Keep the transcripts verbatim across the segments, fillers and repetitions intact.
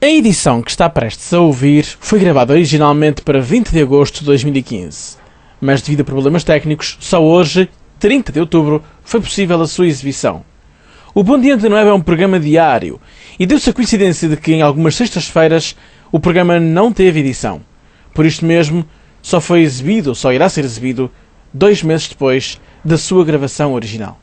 A edição que está prestes a ouvir foi gravada originalmente para vinte de agosto de dois mil e quinze, mas devido a problemas técnicos, só hoje, trinta de outubro, foi possível a sua exibição. O Bom Dia Antena Web é um programa diário e deu-se a coincidência de que em algumas sextas-feiras o programa não teve edição. Por isto mesmo, só foi exibido, ou só irá ser exibido, dois meses depois da sua gravação original.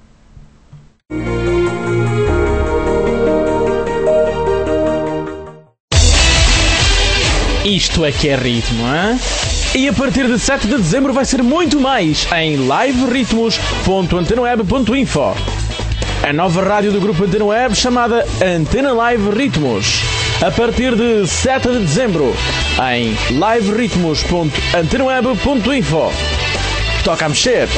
Isto é que é ritmo, hein? E a partir de sete de dezembro vai ser muito mais em live ritmos ponto antena web ponto info. A nova rádio do grupo Antena Web chamada Antena Live Ritmos. A partir de sete de dezembro em live ritmos ponto antena web ponto info. Toca a mexer!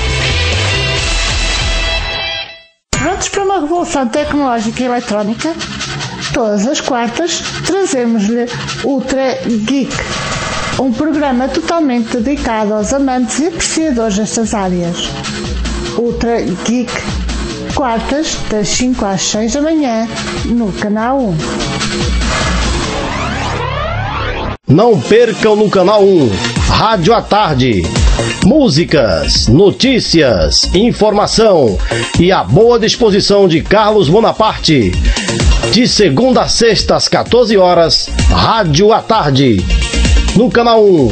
Prontos para uma revolução tecnológica e eletrónica? Todas as quartas trazemos-lhe Ultra Geek, um programa totalmente dedicado aos amantes e apreciadores destas áreas. Ultra Geek, quartas das cinco às seis da manhã, no Canal um. Não percam no Canal um, Rádio à Tarde. Músicas, notícias, informação e a boa disposição de Carlos Bonaparte. De segunda a sexta às quatorze horas, Rádio à Tarde, no Canal um.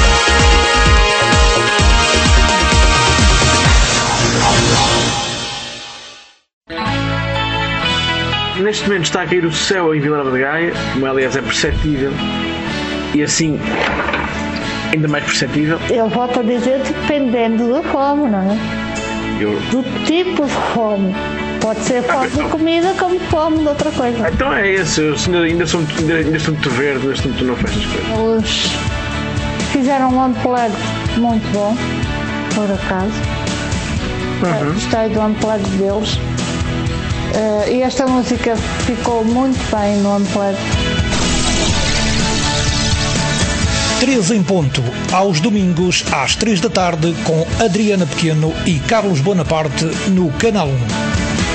Neste momento está a cair o céu em Vila Nova de Gaia, como aliás é perceptível, e assim ainda mais perceptível. Eu volto a dizer, dependendo da fome, não é? Eu... Do tipo de fome. Pode ser fome de comida como fome de outra coisa. Então é esse, eu ainda, ainda, sou, ainda, ainda sou muito verde, ainda sou muito novo para estas coisas. Eles fizeram um unplug muito bom, por acaso. Uhum. Gostei do unplug deles. Uh, e esta música ficou muito bem no unplug. três em ponto, aos domingos às três da tarde, com Adriana Pequeno e Carlos Bonaparte no Canal um.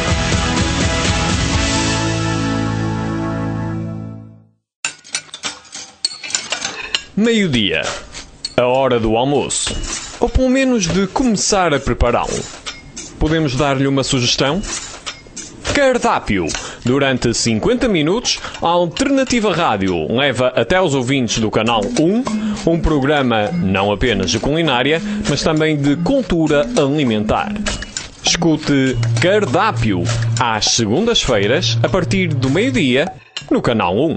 Meio-dia, a hora do almoço, ou pelo menos de começar a prepará-lo. Podemos dar-lhe uma sugestão? Cardápio. Durante cinquenta minutos, a Alternativa Rádio leva até aos ouvintes do Canal um um programa não apenas de culinária, mas também de cultura alimentar. Escute Cardápio às segundas-feiras, a partir do meio-dia, no Canal um.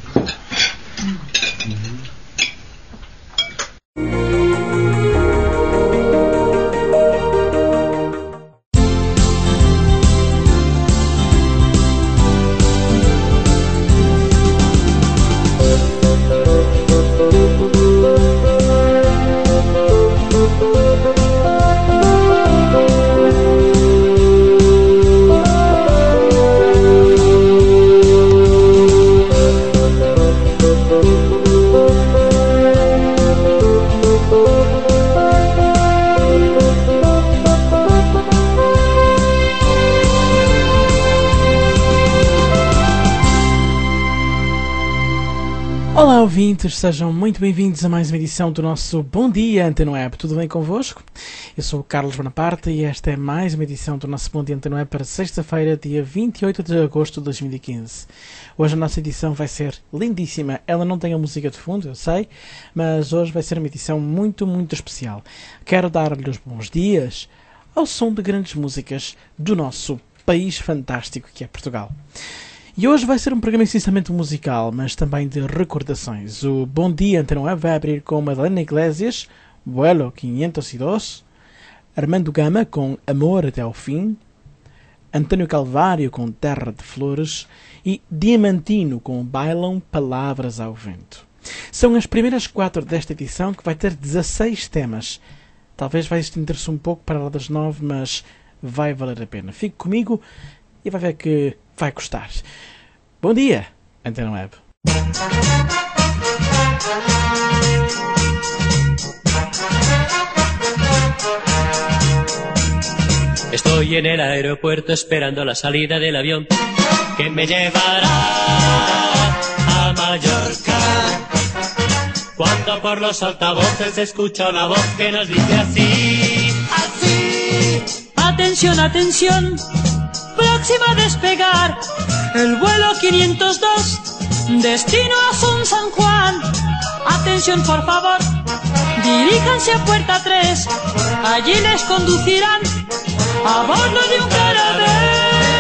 Olá ouvintes, sejam muito bem-vindos a mais uma edição do nosso Bom Dia Antena Web. Tudo bem convosco? Eu sou o Carlos Bonaparte e esta é mais uma edição do nosso Bom Dia Antena Web para sexta-feira, dia vinte e oito de agosto de dois mil e quinze. Hoje a nossa edição vai ser lindíssima. Ela não tem a música de fundo, eu sei, mas hoje vai ser uma edição muito, muito especial. Quero dar-lhe os bons dias ao som de grandes músicas do nosso país fantástico que é Portugal. E hoje vai ser um programa essencialmente musical, mas também de recordações. O Bom Dia Antena Web vai abrir com Madalena Iglesias, Vuelo quinhentos e dois, Armando Gama com Amor até ao fim, António Calvário com Terra de Flores e Diamantino com Bailam Palavras ao Vento. São as primeiras quatro desta edição, que vai ter dezasseis temas. Talvez vai estender-se um pouco para lá das nove, mas vai valer a pena. Fique comigo e vai ver que vai gostar. Bom dia, Antena Web. Estoy en el aeropuerto esperando la salida del avión que me llevará a Mallorca. cuando por los altavoces se escucha una voz que nos dice así, así. Atención, atención, próximo a despegar el vuelo quinientos dos, destino Asun San Juan. Atención, por favor, diríjanse a puerta tres, allí les conducirán a bordo de un caravelle.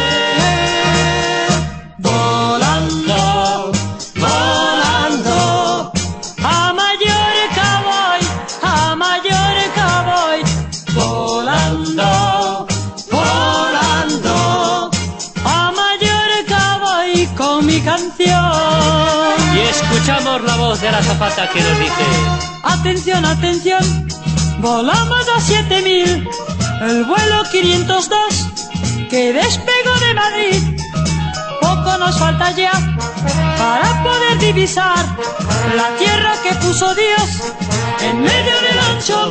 Volando, volando, a Mallorca voy, a Mallorca voy. Volando, volando, a Mallorca voy con mi canción. Y escuchamos la voz de la azafata que nos dice: atención, atención, volamos a siete mil, el vuelo quinientos dos que despegó de Madrid. Poco nos falta ya para poder divisar la tierra que puso Dios en medio del ancho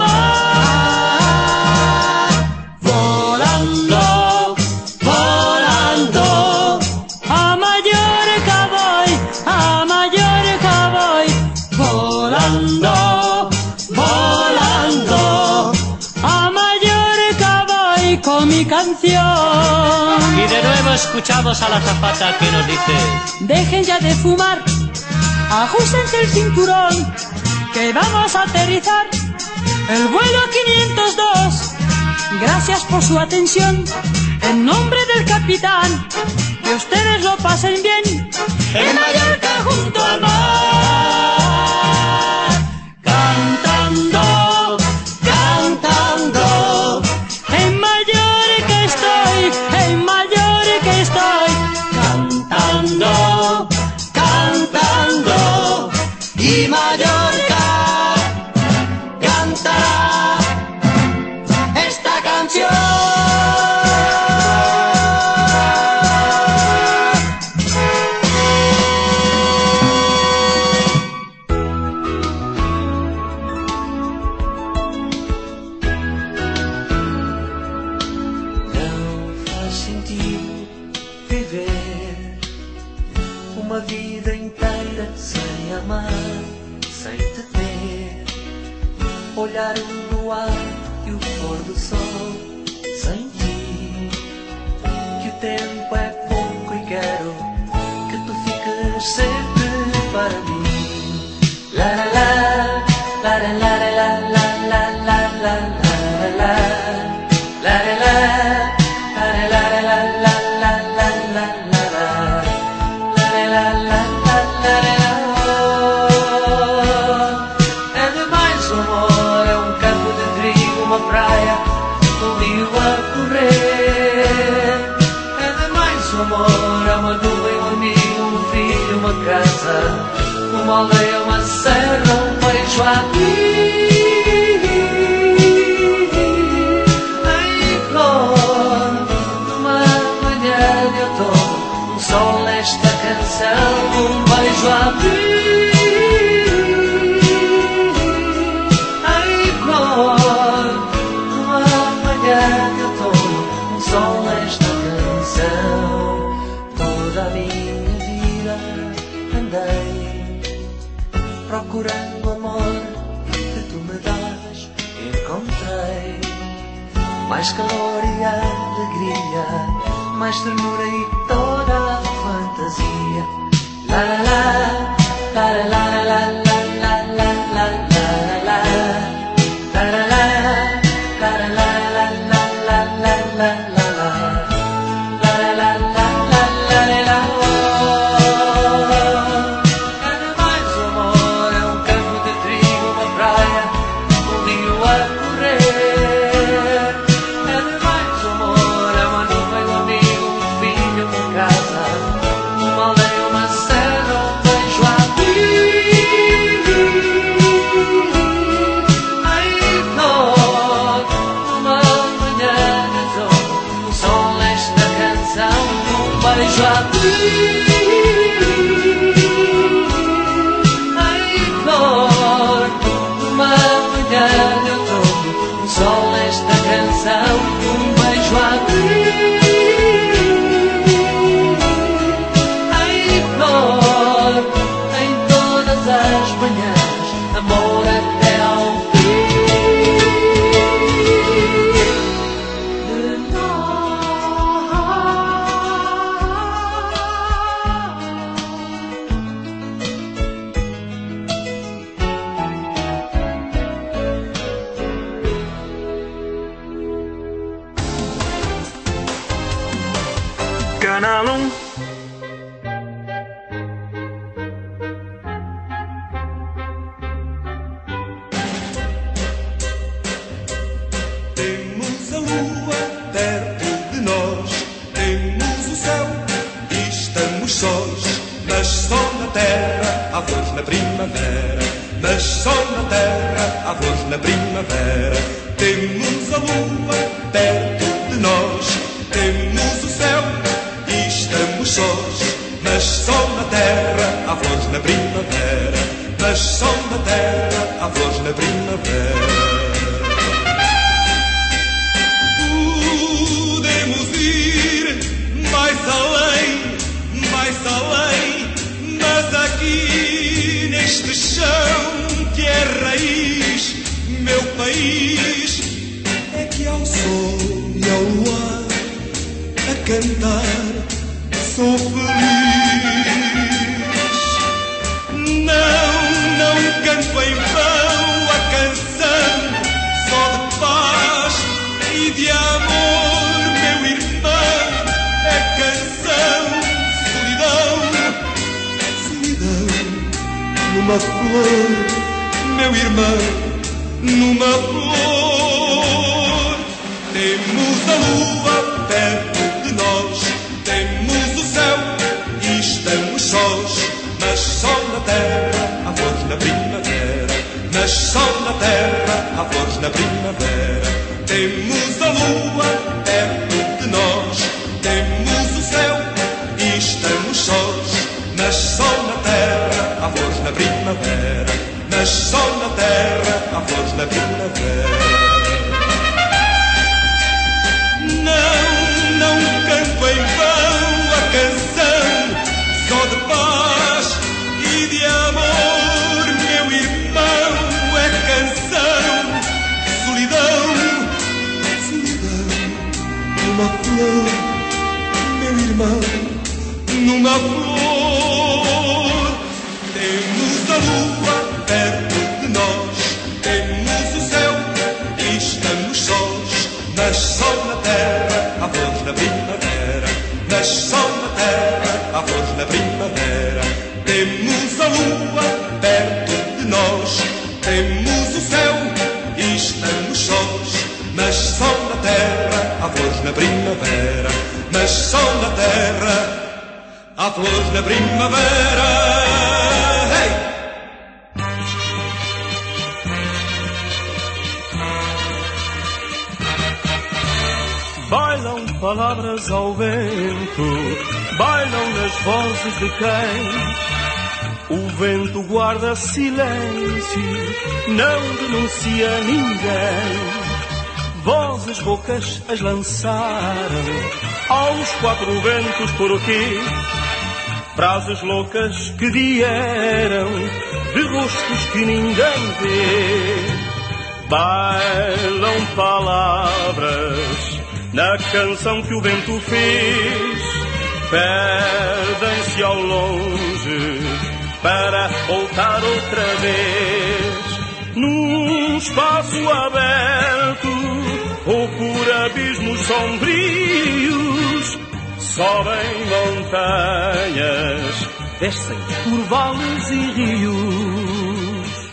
mar. Volando, volando, a Mallorca voy, a Mallorca voy. Volando, volando, a Mallorca voy con mi canción. Y de nuevo escuchamos a la azafata que nos dice: dejen ya de fumar, ajustense el cinturón, que vamos a aterrizar el vuelo quinientos dos. Gracias por su atención, en nombre del capitán, que ustedes lo pasen bien en Mallorca junto al mar. Cantando, cantando, en Mallorca estoy, en Mallorca estoy. Cantando, cantando, y Mallorca cantará esta canción. Uma vida inteira sem amar, sem te ter, olhar o luar e o pôr do sol sem ti. Que o tempo é pouco e quero que tu fiques sempre para mim. La la la, la la la la la la la la la la la la. Uma aldeia, uma serra, um beijo a ti. Em flor, numa manhã de outono, um sol nesta canção, um beijo a ti. Em flor, numa manhã de outono, um sol nesta canção. Toda a minha vida andei procurando amor que tu me das, encontrei mais calor e alegria, mais ternura e toda a fantasia. La la la, la la la la la la la la la la la la la la la la la la. Beijo a ti, em flor, numa manhã de outono, um sol nesta canção, um beijo a ti, em flor, em todas as manhãs, amor. Shalom. Temos a lua perto de nós, temos o céu e estamos sós, mas só na terra há flores na primavera, mas só na terra há flores na primavera. Temos a lua perto de nós, temos o céu e estamos sós, mas só na terra há flores na primavera, mas só na terra há flores na primavera. Podemos ir mais além, mais além, mas aqui neste chão que é raiz, meu país, é que ao sol e ao luar a cantar sou feliz. Não, não canto em vão a canção só de paz e de amor, meu irmão, é canção, solidão, solidão, numa flor, meu irmão, numa flor. Temos a lua perto de nós, temos o céu e estamos sós, mas só na terra há flores na primavera, mas só na terra há flores na primavera. Temos a lua perto de nós, temos o céu e estamos sós, mas só na terra há flores na primavera, mas só na terra há flores na primavera. Não, não canto em vão a canção só de paz e de amor, meu irmão, é canção, solidão, numa flor, meu irmão, numa flor. Temos a lua perto de nós, temos o céu e estamos sós, mas só na terra há flores na primavera, mas só na terra há flores na primavera. Temos a lua perto de nós, temos o céu e estamos sós, mas só na terra há flores na primavera, mas só na terra há flores na primavera. Hey! Bailam palavras ao vento, bailam nas vozes de quem o vento guarda silêncio, não denuncia ninguém. Vozes roucas as lançaram aos quatro ventos por aqui, frases loucas que vieram de rostos que ninguém vê. Bailam palavras na canção que o vento fez, perdem-se ao longe para voltar outra vez. Num espaço aberto ou por abismos sombrios, sobem montanhas, descem por vales e rios.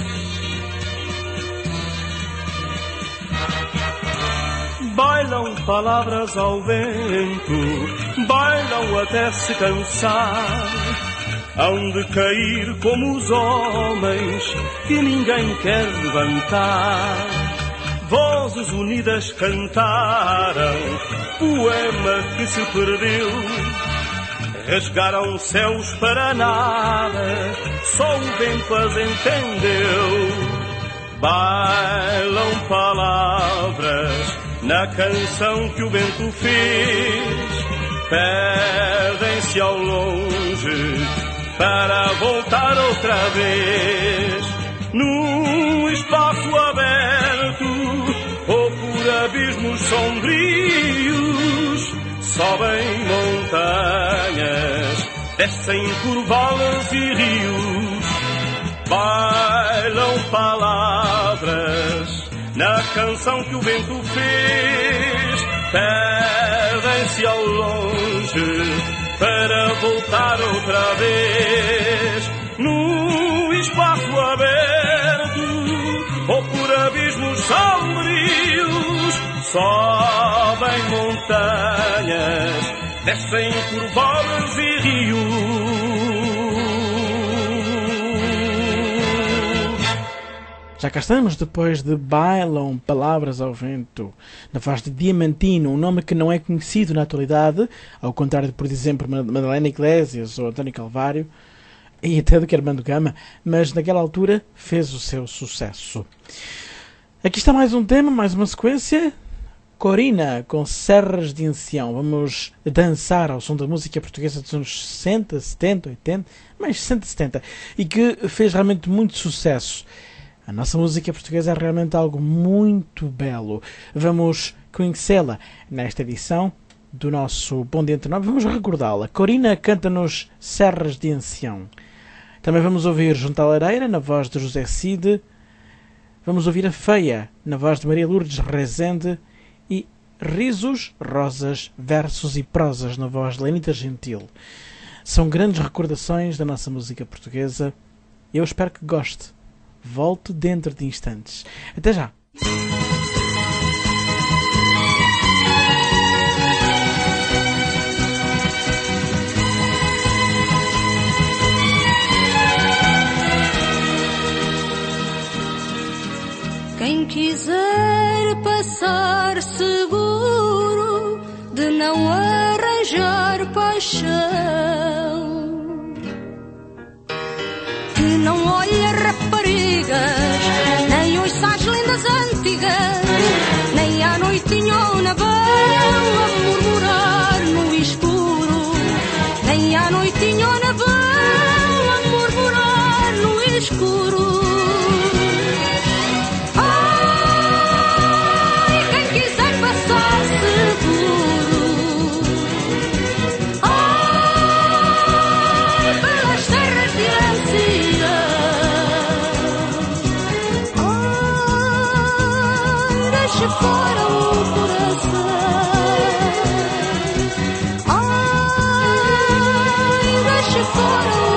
Bailam palavras ao vento, bailam até se cansar, hão de cair como os homens que ninguém quer levantar. Vozes unidas cantaram poema que se perdeu, rasgaram céus para nada, só o vento as entendeu. Bailam palavras na canção que o vento fez, perdem-se ao longe para voltar outra vez. Num espaço aberto ou por abismos sombrios, sobem montanhas, descem por vales e rios. Bailam palavras na canção que o vento fez, perdem-se ao longe voltar outra vez no espaço aberto ou por abismos sombrios. Sobem montanhas, descem por vales e rios. Já cá estamos, depois de Bailam Palavras ao Vento, na voz de Diamantino, um nome que não é conhecido na atualidade, ao contrário de, por exemplo, Madalena Iglesias ou António Calvário, e até do que Armando Gama, mas naquela altura fez o seu sucesso. Aqui está mais um tema, mais uma sequência. Corina, com Serras de Ancião. Vamos dançar ao som da música portuguesa dos anos sessenta, setenta, oitenta, mais sessenta, setenta, e que fez realmente muito sucesso. A nossa música portuguesa é realmente algo muito belo. Vamos conhecê-la nesta edição do nosso Bom Dia Antena. Vamos recordá-la. Corina canta-nos Serras de Ancião. Também vamos ouvir Junto à Lareira, na voz de José Cid. Vamos ouvir A Feia, na voz de Maria Lourdes Rezende. E Risos, Rosas, Versos e Prosas, na voz de Lenita Gentil. São grandes recordações da nossa música portuguesa. Eu espero que goste. Volto dentro de instantes. Até já! Quem quiser passar seguro de não arranjar paixão, que não olhe raparigas, nem ouça as lendas antigas, nem à noitinha ou na vão a murmurar no escuro, nem à noitinha ou na vão a murmurar no escuro. Fora o coração, ai, deixe fora o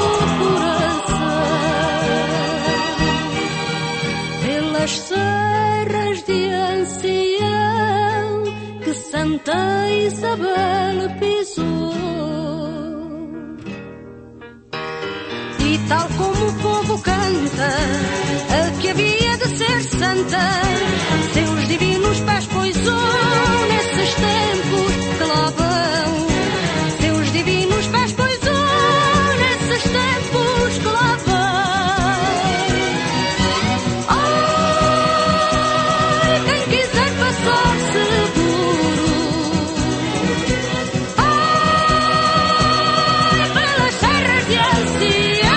coração, pelas serras de Ancião que Santa Isabel pisou, e tal como o povo canta, a que havia de ser santa, seus divinos pés poisou nesses tempos que lá vão, seus divinos pés poisou nesses tempos que lá vão. Ai, quem quiser passar seguro, ai, pelas serras de Ancião.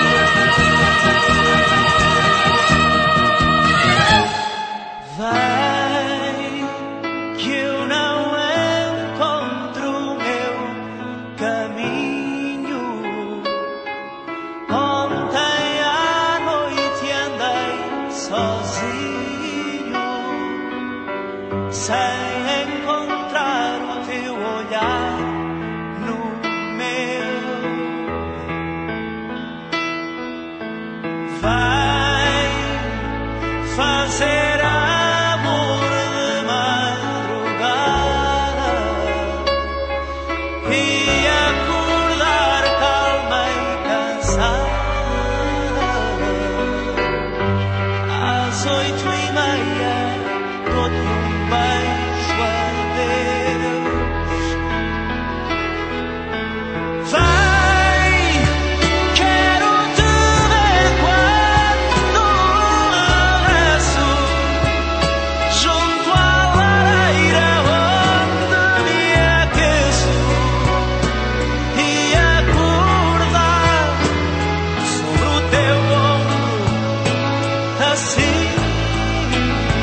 Assim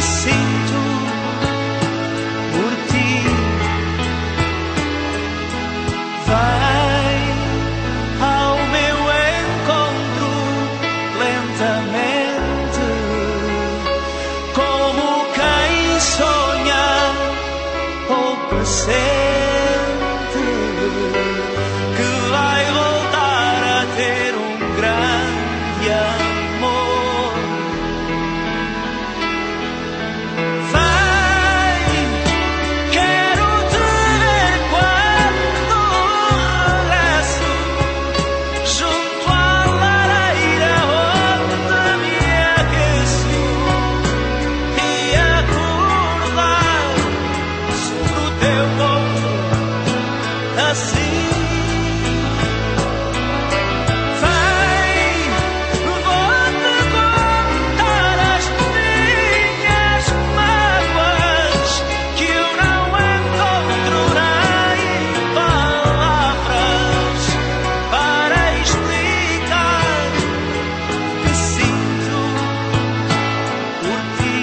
sinto por ti. Vai ao meu encontro lentamente, como quem sonha ou pressente que vai voltar a ter um grande amor. Vai, quero te ver quando regresso, junto à lareira onde me aqueço, e acordar sobre o teu ombro, assim. Vai, vou-te contar as minhas mágoas, que eu não encontro nem palavras para explicar o que sinto por ti.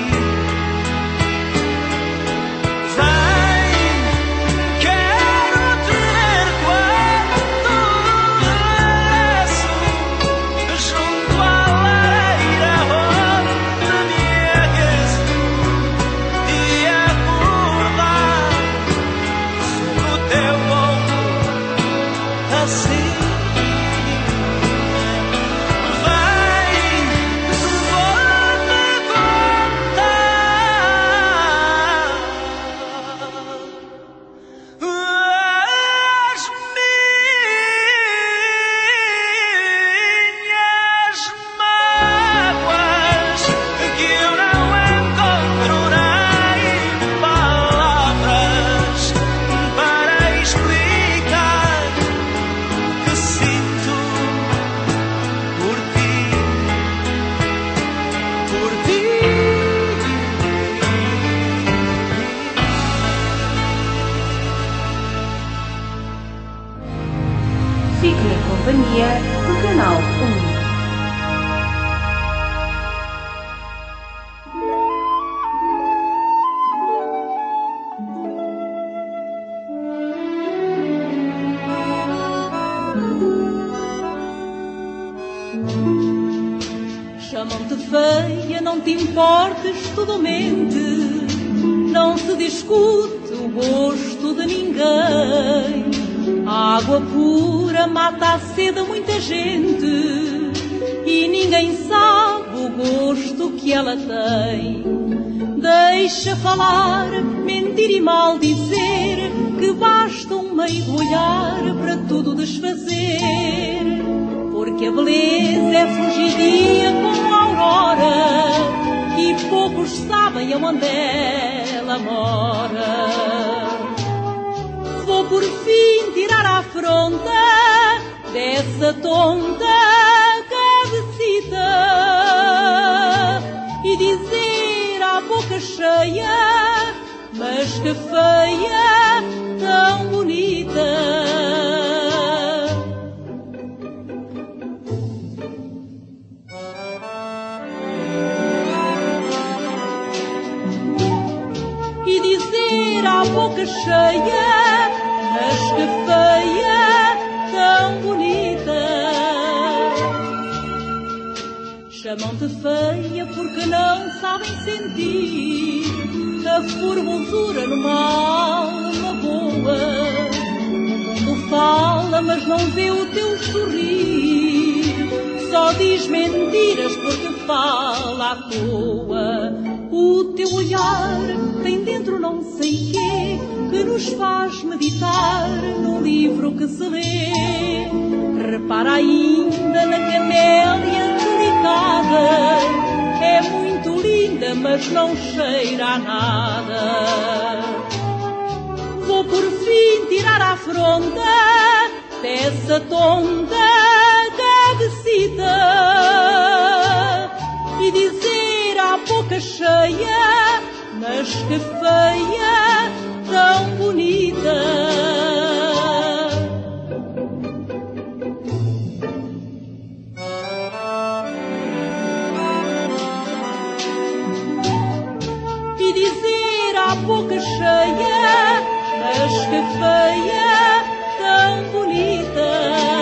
Vai, quero te ver quando regresso, junto à lareira onde me aqueço, e acordar sobre o teu ombro, assim. Vai, vou-te contar as minhas mágoas, que eu não encontro nem palavras para explicar o que sinto por ti, por ti. Fique em companhia do Canal um. Chamam-te feia, não te importes, tudo mente. Não se discute o gosto de ninguém. A água pura mata a sede a muita gente, e ninguém sabe o gosto que ela tem. Deixa falar, mentir e mal dizer, que basta um meio olhar para tudo desfazer. Porque a beleza é fugidia como a aurora, e poucos sabem aonde ela mora. Vou por fim tirar a afronta dessa tonta cabecita e dizer à boca cheia, mas que feia, tão bonita. E dizer à boca cheia, mas que feia, tão bonita. Chamam-te feia porque não sabem sentir a formosura numa alma boa. O mundo fala, mas não vê o teu sorrir, só diz mentiras porque fala à toa. O teu olhar tem dentro não sei quê, que nos faz meditar no livro que se lê. Repara ainda na camélia delicada, é muito linda, mas não cheira a nada. Vou por fim tirar a afronta dessa tonta cabecita e dizer à boca cheia, mas que feia, tão bonita. boca cheia, mas que feia, tão bonita.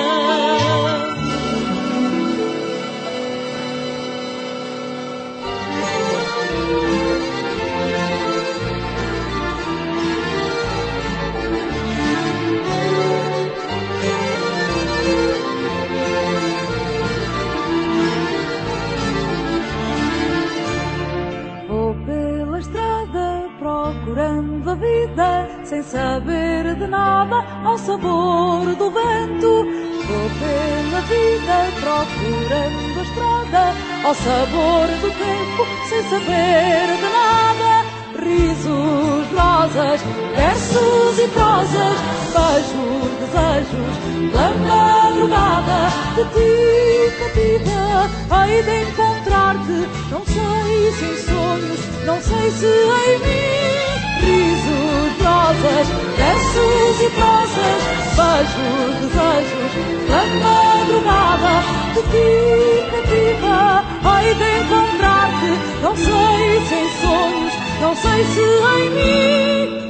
Procurando a vida, sem saber de nada, ao sabor do vento. Vou pela vida, procurando a estrada, ao sabor do tempo, sem saber de nada. Risos, rosas, versos e prosas, beijos, desejos, pela madrugada. De ti cativa, hei de encontrar-te, não sei se em sonhos, não sei se em mim. Risos, rosas, versos e prosas, beijos, desejos, pela madrugada. De ti cativa, hei de encontrar-te, não sei se em sonhos, não sei se em mim.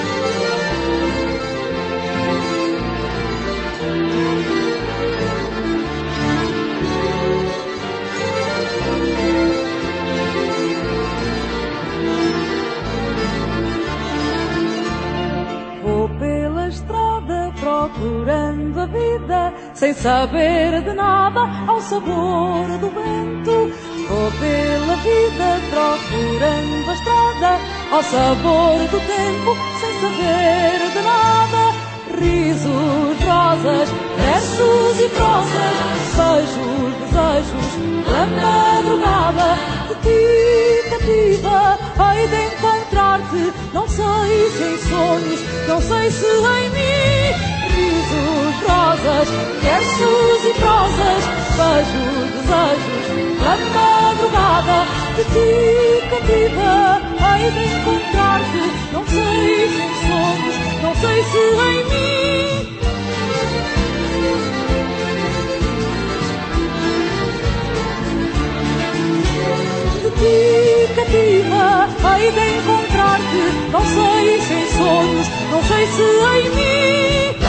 Vou pela estrada procurando a vida, sem saber de nada, ao sabor do vento. Vou pela vida procurando a estrada, ao sabor do tempo, sem saber de nada. Risos, rosas, versos e prosas, beijos, desejos, pela madrugada. De ti cativa, hei de encontrar-te, não sei se em sonhos, não sei se em mim. Risos, rosas, versos e prosas, beijos, desejos, pela madrugada. De ti cativa, hei de encontrar-te, não sei se em sonhos, não sei se em mim. De ti cativa, hei de encontrar-te, não sei se em sonhos, não sei se em mim.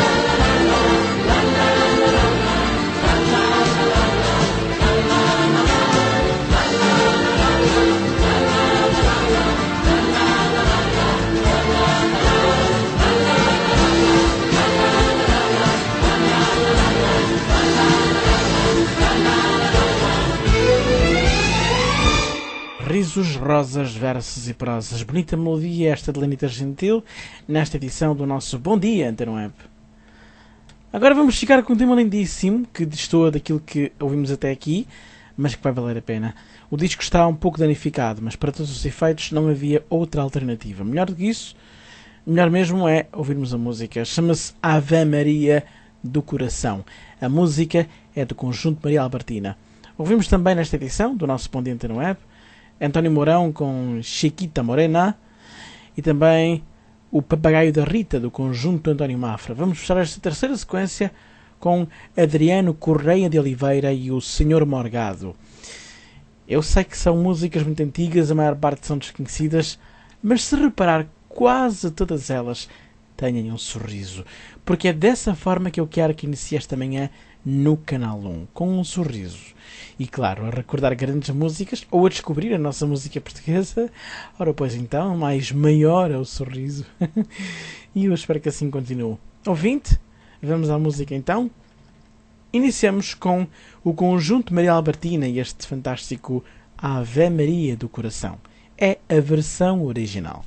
Risos, rosas, versos e prosas. Bonita melodia esta de Lenita Gentil, nesta edição do nosso Bom Dia Antena Web. Agora vamos ficar com um tema lindíssimo, que destoa daquilo que ouvimos até aqui, mas que vai valer a pena. O disco está um pouco danificado, mas para todos os efeitos não havia outra alternativa. Melhor do que isso, melhor mesmo é ouvirmos a música. Chama-se Ave Maria do Coração. A música é do conjunto Maria Albertina. Ouvimos também nesta edição do nosso Bom Dia Antena Web António Mourão com Chiquita Morena e também o Papagaio da Rita, do conjunto António Mafra. Vamos fechar esta terceira sequência com Adriano Correia de Oliveira e o Senhor Morgado. Eu sei que são músicas muito antigas, a maior parte são desconhecidas, mas se reparar, quase todas elas têm um sorriso, porque é dessa forma que eu quero que inicie esta manhã no Canal um, com um sorriso. E claro, a recordar grandes músicas, ou a descobrir a nossa música portuguesa. Ora, pois então, mais maior é o sorriso. E eu espero que assim continue. Ouvinte, vamos à música então. Iniciamos com o conjunto Maria Albertina e este fantástico Ave Maria do Coração. É a versão original.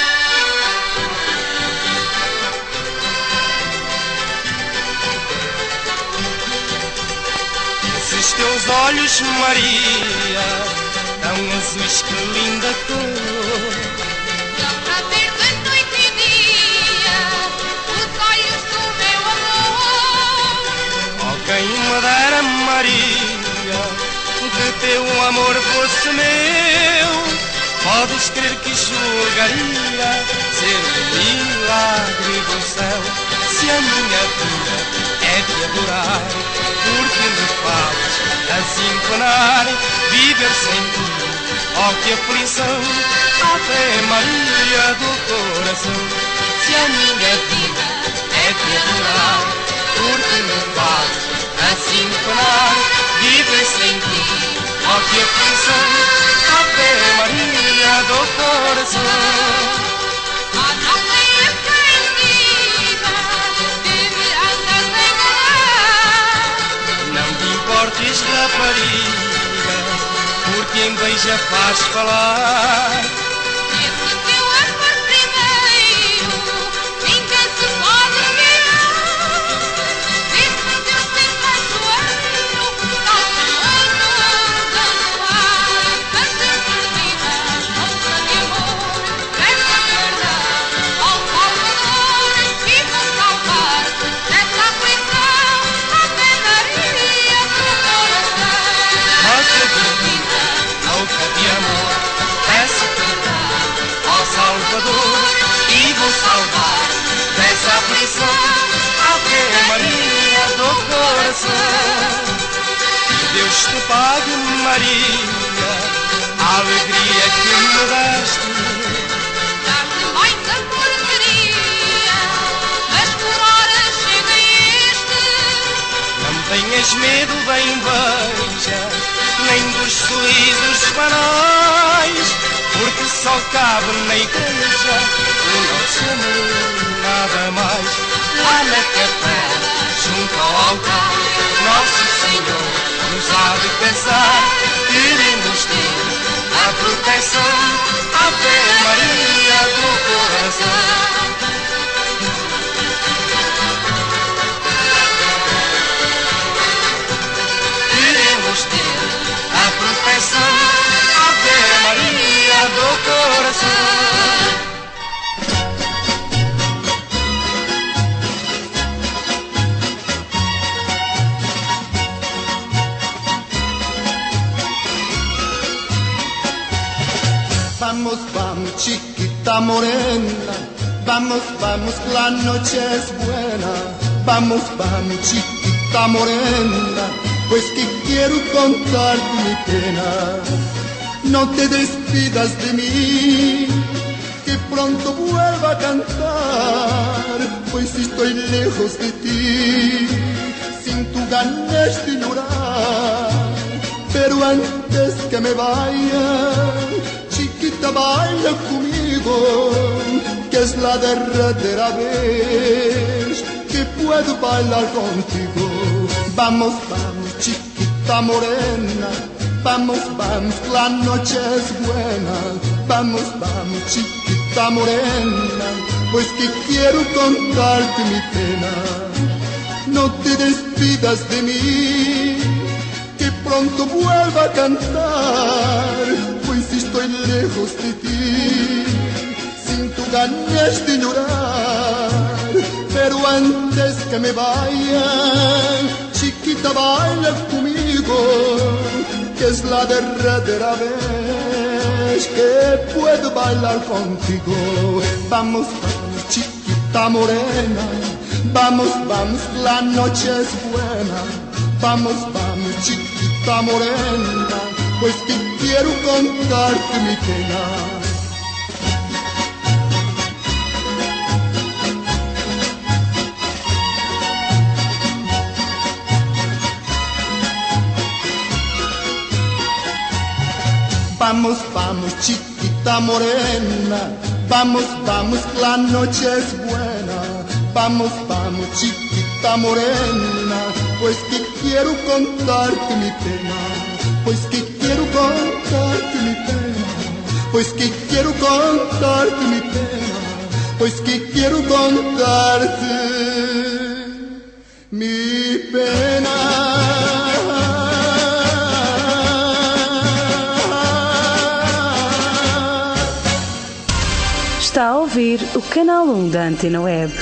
Esses teus olhos, Maria, tão azuis, que linda cor. Dão pra ver de noite e dia os olhos do meu amor. Oh, quem me dera, Maria, de teu amor fosse meu. Podes crer que julgaria ser um milagre do céu. Se a minha vida é de adorar, porque me fazes assim penar, viver sem ti, oh que aflição, há Ave Maria do coração. Se a minha vida é te adorar, porque me faz assim parar, viver sem ti, ó que aflição. Ave Maria do coração. Ah, não tenha quem diga que me andas a enganar. Não te importes, rapariga, porque em beija faz falar. Esse teu amor primeiro, ninguém se pode virar. Esse teu sensacioneiro, tal mundo dando ar. Tantas perdidas, nossa de amor, presta perdão ao Salvador e vou salvar-te dessa aflição. Ave Maria do coração. Nossa divina, louca de amor, peço perdão ao Salvador e vou salvar dessa aflição. Ave Maria do coração. Que Deus te pague, Maria, a alegria que me deste. Dar-te mais amor queria, mas por horas chega este. Não tenhas medo da inveja, nem dos sorrisos banais, porque só cabe na igreja o nosso amor, nada mais. Lá na capela, junto ao altar, Nosso Senhor nos há de pensar. Queremos ter a proteção, Ave Maria do coração. Queremos ter a proteção, Ave Maria do coração. Vamos, vamos, chiquita morena, vamos, vamos, que la noche es buena. Vamos, vamos, chiquita morena, pues que quiero contarte mi pena. No te despidas de mí, que pronto vuelva a cantar, pues estoy lejos de ti, sin tu ganas de llorar. Pero antes que me vaya, chiquita, baila conmigo, que es la derredera vez que puedo bailar contigo. Vamos, vamos, chiquita morena, vamos, vamos, la noche es buena. Vamos, vamos, chiquita morena, pues que quiero contarte mi pena. No te despidas de mí, que pronto vuelva a cantar, pues estoy lejos de ti, sin tu ganas de llorar. Pero antes que me vaya, chiquita, baila conmigo, que es la derredera vez que puedo bailar contigo. Vamos, vamos, chiquita morena, vamos, vamos, la noche es buena. Vamos, vamos, chiquita morena, pues que quiero contarte mi pena. Vamos, vamos, chiquita morena, vamos, vamos, la noche es buena. Vamos, vamos, chiquita morena, pues que quiero contarte mi pena. Pues que quiero contarte mi pena. Pues que quiero contarte mi pena. Pues que quiero contarte mi pena. Está a ouvir o canal um da Antena Web.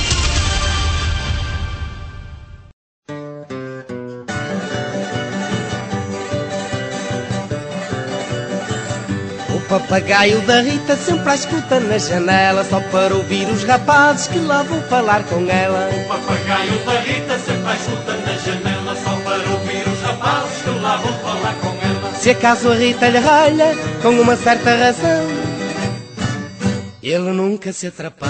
O papagaio da Rita sempre à escuta na janela, só para ouvir os rapazes que lá vão falar com ela. O papagaio da Rita sempre à escuta na janela, só para ouvir os rapazes que lá vão falar com ela. Se acaso a Rita lhe ralha com uma certa razão, ele nunca se atrapalha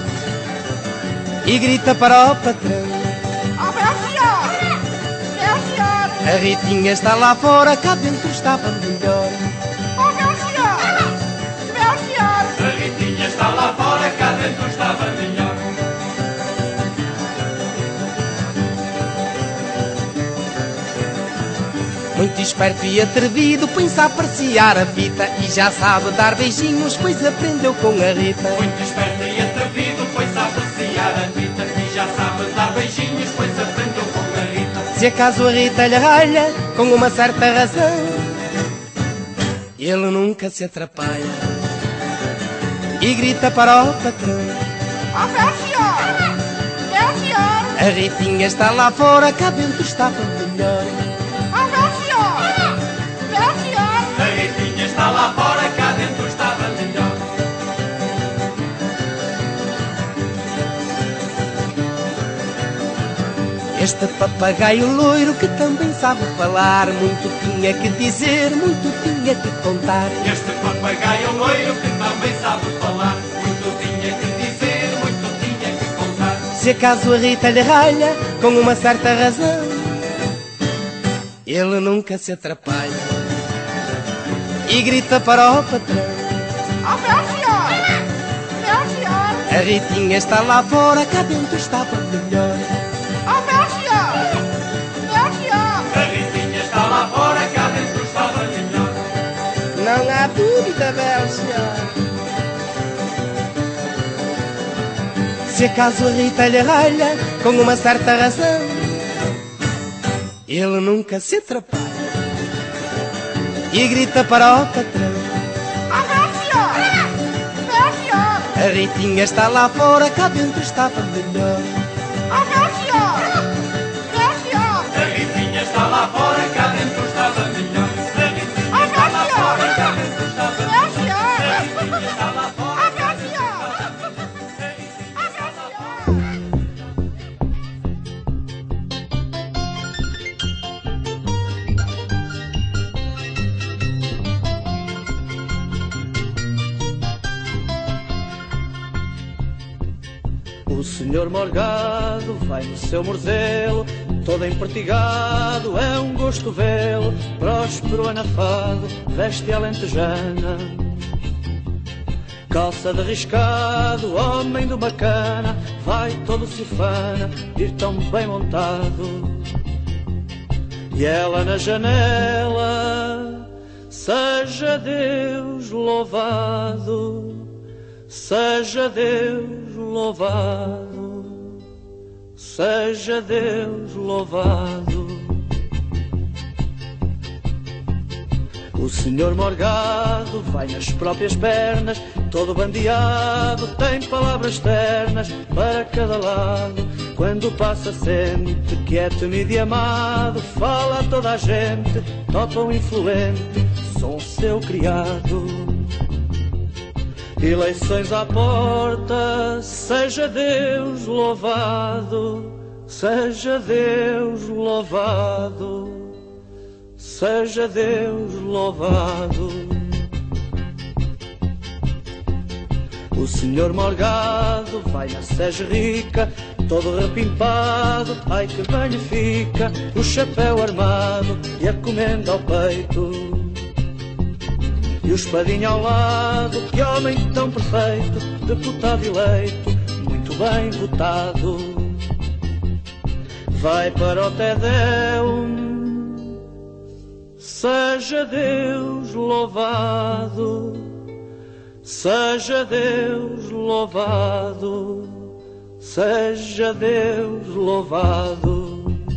e grita para o patrão: oh, Belchior! Belchior! A Ritinha está lá fora, cá dentro estava melhor. Oh, Belchior! Belchior! A Ritinha está lá fora, cá dentro estava melhor. Muito esperto e atrevido, pensa apreciar a fita e já sabe dar beijinhos, pois aprendeu com a Rita. Muito esperto e atrevido, pensa apreciar a fita e já sabe dar beijinhos, pois aprendeu com a Rita. Se acaso a Rita lhe ralha, com uma certa razão, ele nunca se atrapalha e grita para o patrão: oh, Belchior! Belchior! A Ritinha está lá fora, cá dentro estava melhor. A Ritinha está lá fora, cá dentro estava melhor. Este papagaio loiro que também sabe falar, muito tinha que dizer, muito tinha que contar. Este papagaio loiro que também sabe falar, muito tinha que dizer, muito tinha que contar. Se acaso a Rita lhe ralha, com uma certa razão, ele nunca se atrapalha e grita para o patrão: oh, Belchior! Belchior! A Ritinha está lá fora, cá dentro estava melhor. Oh, Belchior! Belchior! A Ritinha está lá fora, cá dentro estava melhor. Não há dúvida, Belchior. Se acaso a Rita lhe ralha, com uma certa razão, ele nunca se atrapalha e grita para o patrão: oh, Belchior! Belchior! A Ritinha está lá fora, cá dentro estava melhor. Oh, Belchior! Belchior! A Ritinha está lá fora, cá dentro estava melhor. A Ritinha está lá fora, cá dentro estava melhor. A Ritinha está lá fora, cá dentro estava melhor. O senhor Morgado vai no seu morzelo, todo empertigado, é um gosto vê-lo. Próspero anafado, veste alentejana, calça de riscado, homem de uma cana, vai todo cifana, ir tão bem montado. E ela na janela, seja Deus louvado, seja Deus louvado, seja Deus louvado. O senhor Morgado vai nas próprias pernas, todo bandeado, tem palavras ternas para cada lado. Quando passa sente que é temido e amado, fala a toda a gente, topa o influente, sou seu criado. Eleições à porta, seja Deus louvado, seja Deus louvado, seja Deus louvado. O senhor Morgado vai na sege rica, todo repimpado, ai que bem fica, o chapéu armado e a comenda ao peito. E o espadinho ao lado, que homem tão perfeito, deputado eleito, muito bem votado. Vai para o Tedeum, seja Deus louvado, seja Deus louvado, seja Deus louvado.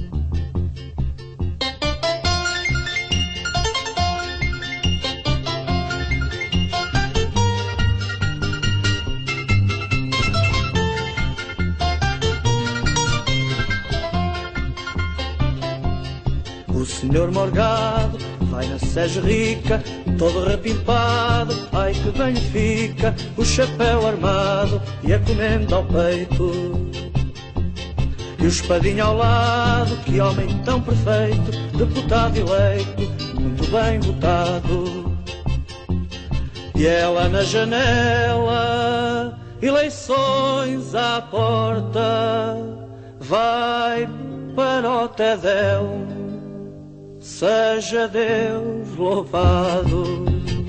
O senhor Morgado vai na sege rica, todo repimpado, ai que bem fica, o chapéu armado e a comenda ao peito. E o espadinho ao lado, que homem tão perfeito, deputado eleito, muito bem votado. e ela na janela, eleições à porta, vai para o Tedel, seja Deus louvado.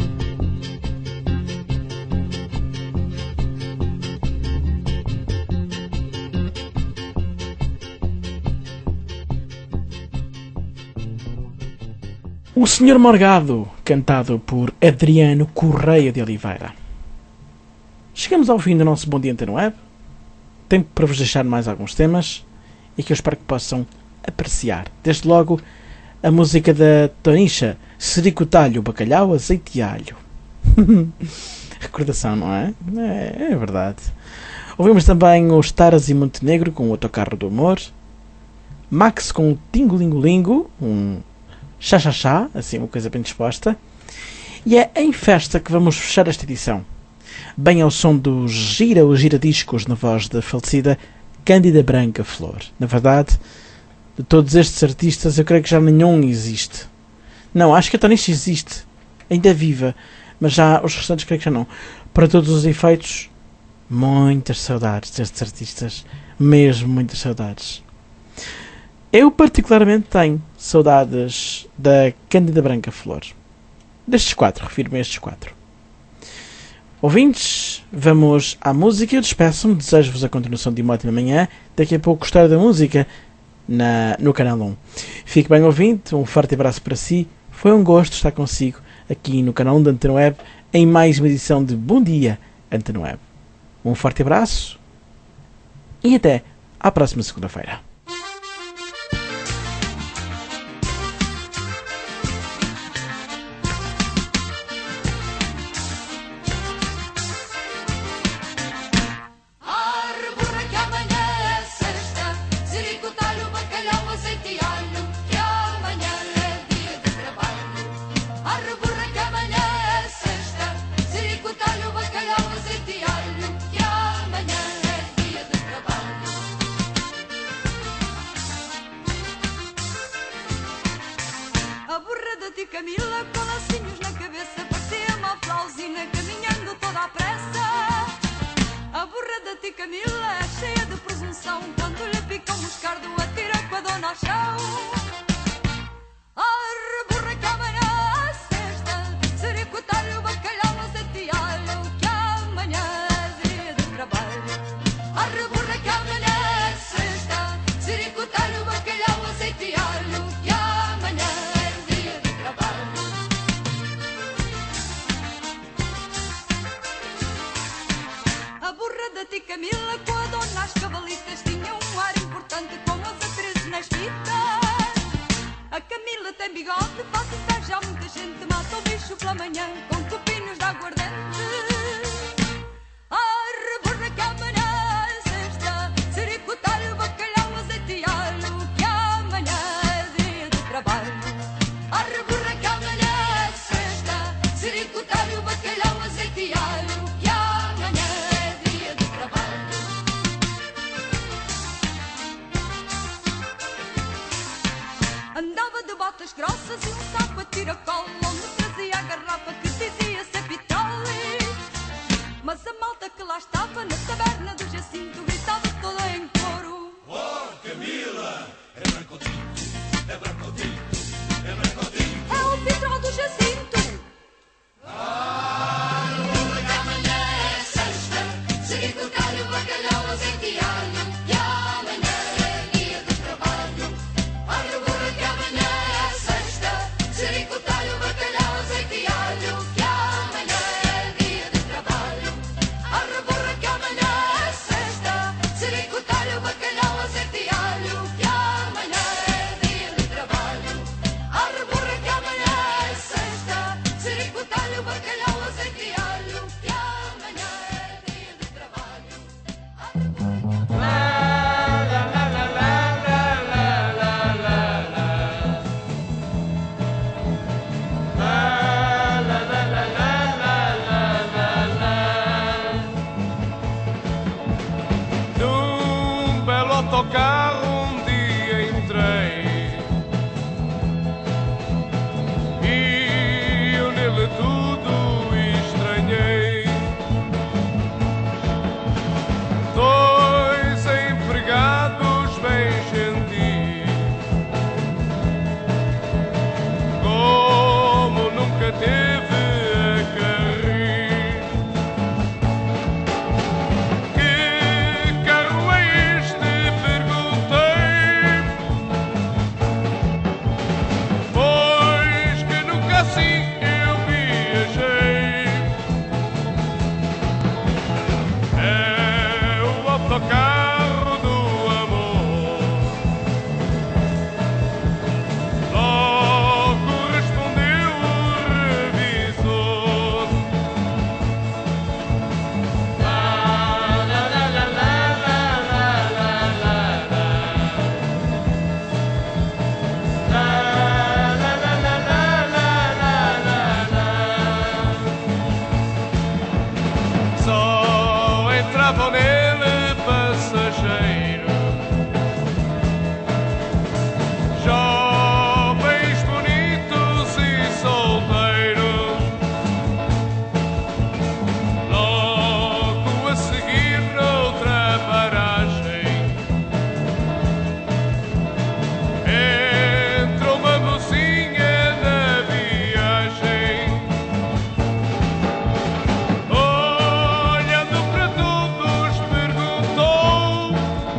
O Senhor Morgado, cantado por Adriano Correia de Oliveira. Chegamos ao fim do nosso Bom Dia Antena Web. Tempo para vos deixar mais alguns temas e que eu espero que possam apreciar. Desde logo, a música da Tonicha, Sericotalho, Bacalhau, Azeite e Alho. Recordação, não é? é? É verdade. Ouvimos também os Taras e Montenegro com o Autocarro do Amor. Max com o Tingo-Lingo-Lingo, um chá-chá-chá, assim uma coisa bem disposta. E é em festa que vamos fechar esta edição. Bem ao som do Gira os Giradiscos, na voz da falecida Cândida Branca Flor. Na verdade, de todos estes artistas, eu creio que já nenhum existe. Não, acho que a Tonicha existe, ainda é viva, mas já os restantes creio que já não. Para todos os efeitos, muitas saudades destes artistas, mesmo muitas saudades. Eu particularmente tenho saudades da Cândida Branca Flor. Destes quatro, refiro-me a estes quatro. Ouvintes, vamos à música. Eu despeço-me, desejo-vos a continuação de uma ótima manhã. Daqui a pouco gostar da música na, no Canal um. Fique bem ouvinte, um forte abraço para si. Foi um gosto estar consigo aqui no Canal um da Antena Web em mais uma edição de Bom Dia Antena Web. Um forte abraço e até à próxima segunda-feira. Camila com lacinhos na cabeça, parecia uma flauzina caminhando toda à pressa. A burra da tia Camila é cheia de presunção, quando lhe pica um moscardo atira com a dona ao chão. Arre burra que amanhã é sexta, sericotalho, bacalhau, azeite e alho, que amanhã é dia de trabalho. Arre burra que amanhã é sexta, sericotalho, bacalhau, azeite e alho, que amanhã da Camila com a dona as cabalistas tinha um ar importante com as atrizes nas fitas. A Camila tem bigode, faz e já muita gente mata o bicho pela manhã com copinhos de aguardente. Arre burra que amanhã é sexta, sericotalho, bacalhau, azeite e alho, que amanhã é dia de trabalho. Arre burra que amanhã é sexta, sericotalho, bacalhau, azeite e alho, que amanhã é dia de trabalho. Andava de botas grossas e um saco a tiracolo, onde trazia a garrafa que dizia ser pitoli. Mas a malta que lá estava na taberna do Jacinto gritava toda em coro: Oh, Camila, é branco tinto, é branco tinto, é branco tinto. É o Pedro do Jacinto. Ah, burra que amanhã é sexta, sericotalho, bacalhau, azeite e alho, que amanhã é dia de trabalho. Arre burra que amanhã é sexta, sericotalho, bacalhau, azeite e alho, que amanhã é dia de trabalho. Arre burra que amanhã é sexta, sericotalho, bacalhau, azeite e alho, que amanhã é dia de trabalho. Arre burra que amanhã é sexta, sericotalho, bacalhau, azeite e alho, que amanhã é dia de trabalho. Num belo autocarro um dia entrei e eu nele tudo estranhei. vão nele passageiro. Jovens bonitos e solteiros, logo a seguir noutra paragem entra uma mocinha na viagem. Olhando para todos perguntou: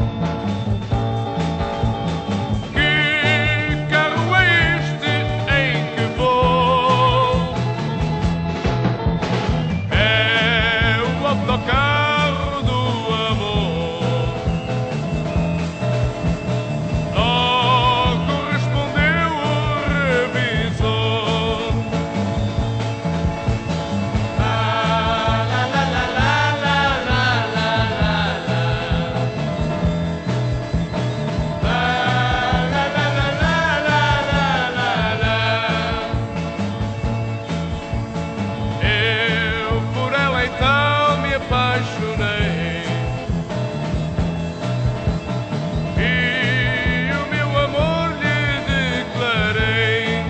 que carro é este em que vou? É o autocarro do amor. Logo respondeu o revisor. La la la la la la la la la la. La la la la la la la la. Eu por ela então me apaixonei e o meu amor lhe declarei.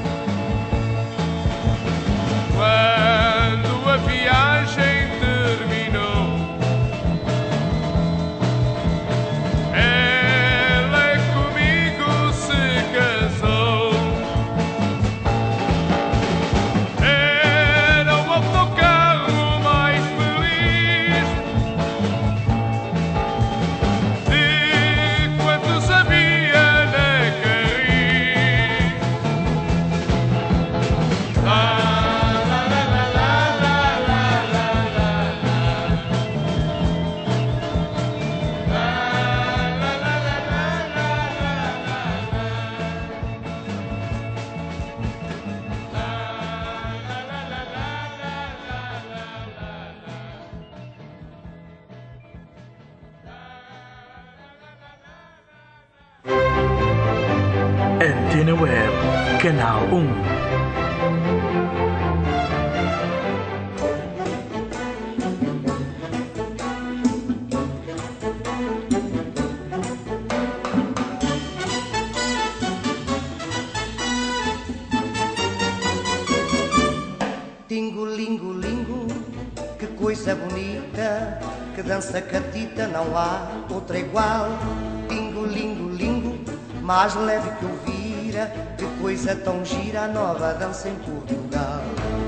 Quando a viagem terminou, ela comigo se casou. Era o autocarro mais feliz de quantos havia na Carris. La la la la la la la la la. La la la la la Antena Web, Canal um. Tingo, lingo, lingo, que coisa bonita, que dança catita, não há outra igual. Tingo, lingo, lingo, mais leve que o vira, que coisa tão gira, a nova dança em Portugal.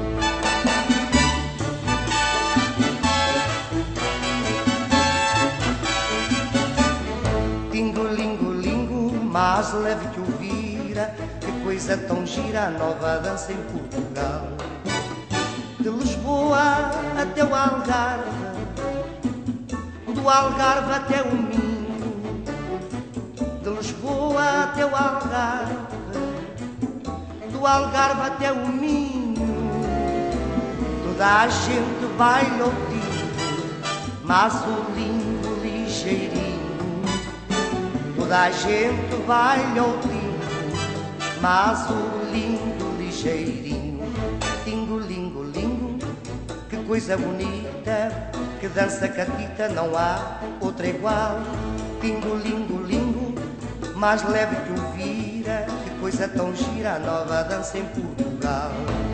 Tingo, lingo, lingo, mais leve que o vira, que coisa tão gira, a nova dança em Portugal. De Lisboa até o Algarve, do Algarve até o Minho, de Lisboa até o Algarve, do Algarve até o Minho, toda a gente baila o tinho, mas o lindo ligeirinho, toda a gente baila o tinho, mas o lindo ligeirinho. Tingo, lingo, lingo, que coisa bonita, que dança catita, não há outra igual. Tingo, lingo, lingo, mais leve que o vira, que coisa tão gira, a nova dança em Portugal.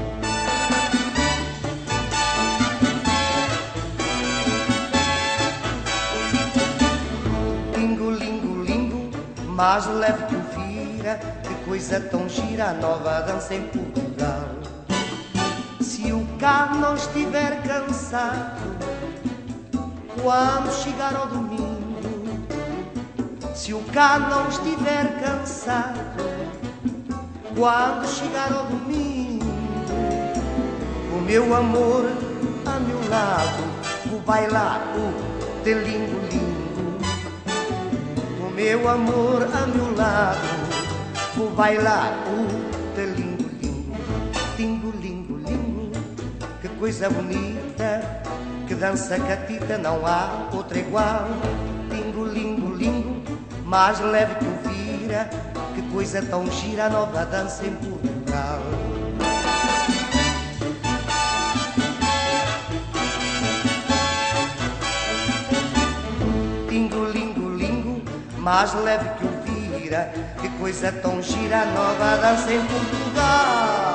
Lingo, lingo, lingo, mais leve que o vira, que coisa tão gira, a nova dança em Portugal. Se o carro não estiver cansado, quando chegar ao domingo, se o carro não estiver cansado, quando chegar ao domingo, o meu amor a meu lado, vou bailar o telingo-lingo. O meu amor a meu lado, vou bailar o telingo-lingo. Tingo-lingo-lingo, que coisa bonita, que dança catita, não há outra igual. Tingo-lingo-lingo, mais leve que o vira, que coisa tão gira, a nova dança em Portugal. mais leve que o vira. Que coisa tão gira, nova dança em Portugal.